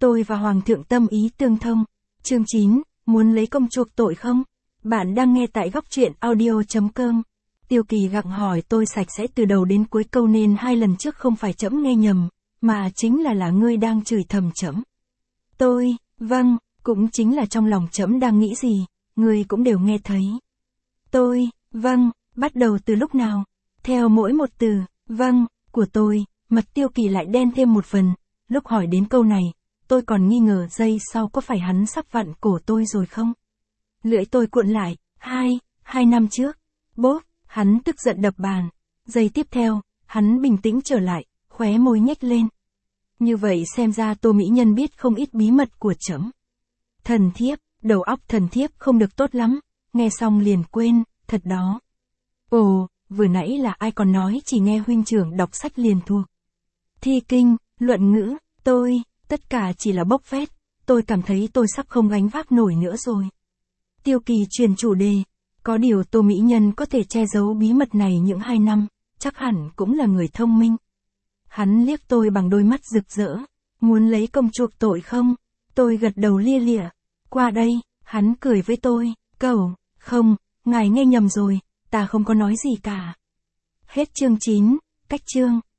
Tôi và Hoàng thượng tâm ý tương thông. Chương 9, muốn lấy công chuộc tội không? Bạn đang nghe tại góc truyện audio.com. Tiêu Kỳ gặng hỏi tôi sạch sẽ từ đầu đến cuối câu nên 2 lần trước không phải trẫm nghe nhầm, mà chính là ngươi đang chửi thầm trẫm. Tôi, vâng, cũng chính là trong lòng trẫm đang nghĩ gì, ngươi cũng đều nghe thấy. Tôi, vâng, bắt đầu từ lúc nào? Theo mỗi một từ, vâng, của tôi, mặt Tiêu Kỳ lại đen thêm một phần, lúc hỏi đến câu này, tôi còn nghi ngờ giây sau có phải hắn sắp vặn cổ tôi rồi không? Lưỡi tôi cuộn lại, 2 năm trước. Bốp, hắn tức giận đập bàn. Giây tiếp theo, hắn bình tĩnh trở lại, khóe môi nhếch lên. Như vậy xem ra Tô mỹ nhân biết không ít bí mật của trẫm. Thần thiếp, đầu óc thần thiếp không được tốt lắm, nghe xong liền quên, thật đó. Ồ, vừa nãy là ai còn nói chỉ nghe huynh trưởng đọc sách liền thuộc. Thi kinh, luận ngữ, tất cả chỉ là bốc phét, tôi cảm thấy tôi sắp không gánh vác nổi nữa rồi. Tiêu Kỳ chuyển chủ đề, có điều Tô mỹ nhân có thể che giấu bí mật này những 2 năm, chắc hẳn cũng là người thông minh. Hắn liếc tôi bằng đôi mắt rực rỡ, muốn lấy công chuộc tội không? Tôi gật đầu lia lịa. Qua đây, hắn cười với tôi, cẩu, không, ngài nghe nhầm rồi, ta không có nói gì cả. Hết chương 9, cách chương.